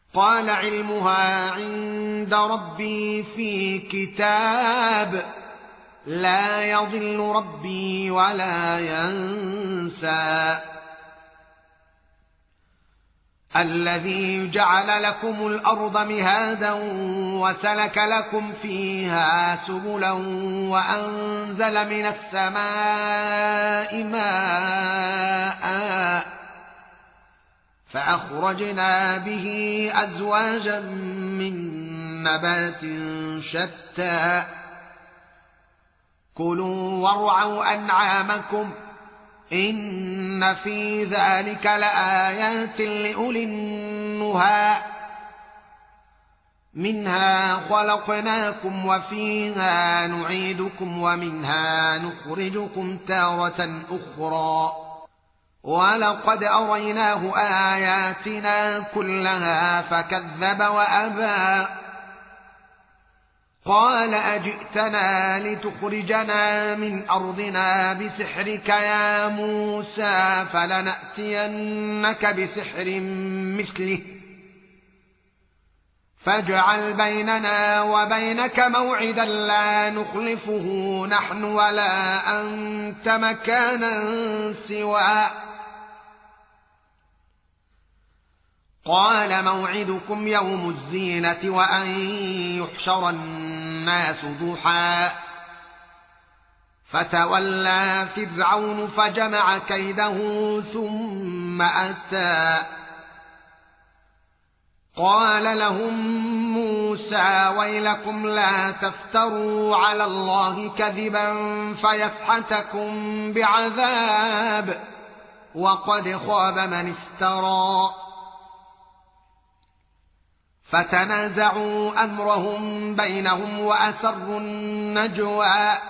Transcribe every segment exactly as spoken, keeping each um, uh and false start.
قال علمها عند ربي في كتاب لا يضل ربي ولا ينسى الذي جعل لكم الأرض مهادا وسلك لكم فيها سبلا وأنزل من السماء ماء فأخرجنا به أزواجا من نبات شتى كلوا وارعوا أنعامكم إن في ذلك لآيات لأولي النهى منها خلقناكم وفيها نعيدكم ومنها نخرجكم تارة أخرى ولقد أريناه آياتنا كلها فكذب وأبى قال أجئتنا لتخرجنا من أرضنا بسحرك يا موسى فلنأتينك بسحر مثله فاجعل بيننا وبينك موعدا لا نخلفه نحن ولا أنت مكانا سواه قال موعدكم يوم الزينة وأن يحشر الناس ضحى فتولى فرعون فجمع كيده ثم أتى قال لهم موسى ويلكم لا تفتروا على الله كذبا فيسحتكم بعذاب وقد خاب من افترى فتنازعوا أمرهم بينهم وأسروا النجوى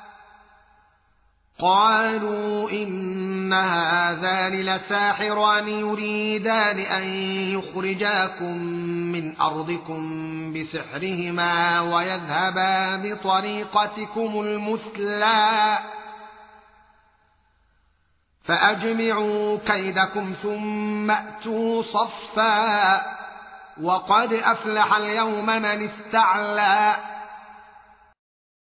قالوا إن هذان لساحران يريدان أن يخرجاكم من أرضكم بسحرهما ويذهبا بطريقتكم المثلى فأجمعوا كيدكم ثم أتوا صفا وقد أفلح اليوم من استعلى